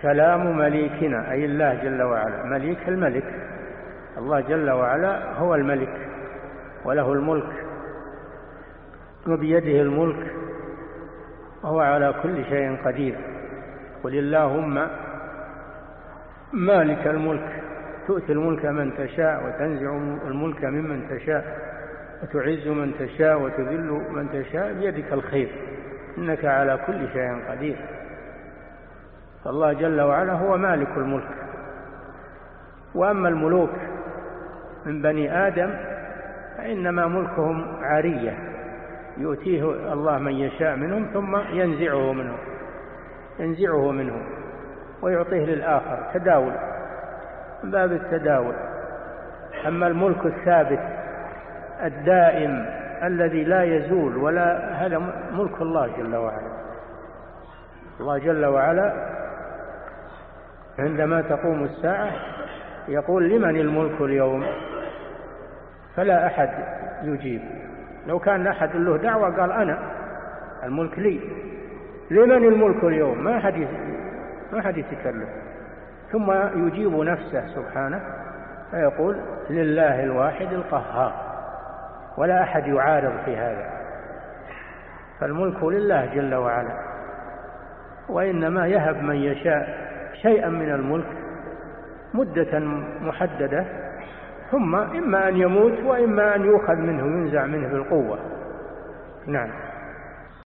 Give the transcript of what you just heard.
كلام مليكنا أي الله جل وعلا. مليك الملك، الله جل وعلا هو الملك وله الملك وبيده الملك وهو على كل شيء قدير. قل اللهم مالك الملك تؤتي الملك من تشاء وتنزع الملك ممن تشاء وتعز من تشاء وتذل من تشاء بيدك الخير إنك على كل شيء قدير. فالله جل وعلا هو مالك الملك. وأما الملوك من بني آدم فإنما ملكهم عارية يؤتيه الله من يشاء منهم ثم ينزعه منه ويعطيه للآخر، تداول، من باب التداول. أما الملك الثابت الدائم الذي لا يزول ولا، هذا ملك الله جل وعلا. الله جل وعلا عندما تقوم الساعة يقول لمن الملك اليوم، فلا أحد يجيب. لو كان أحد له دعوة قال أنا الملك لي، لمن الملك اليوم، ما أحد يتكلم. ثم يجيب نفسه سبحانه فيقول لله الواحد القهار، ولا أحد يعارض في هذا. فالملك لله جل وعلا، وإنما يهب من يشاء شيئا من الملك مدة محددة ثم إما أن يموت وإما أن يؤخذ منه ينزع منه بالقوة. نعم.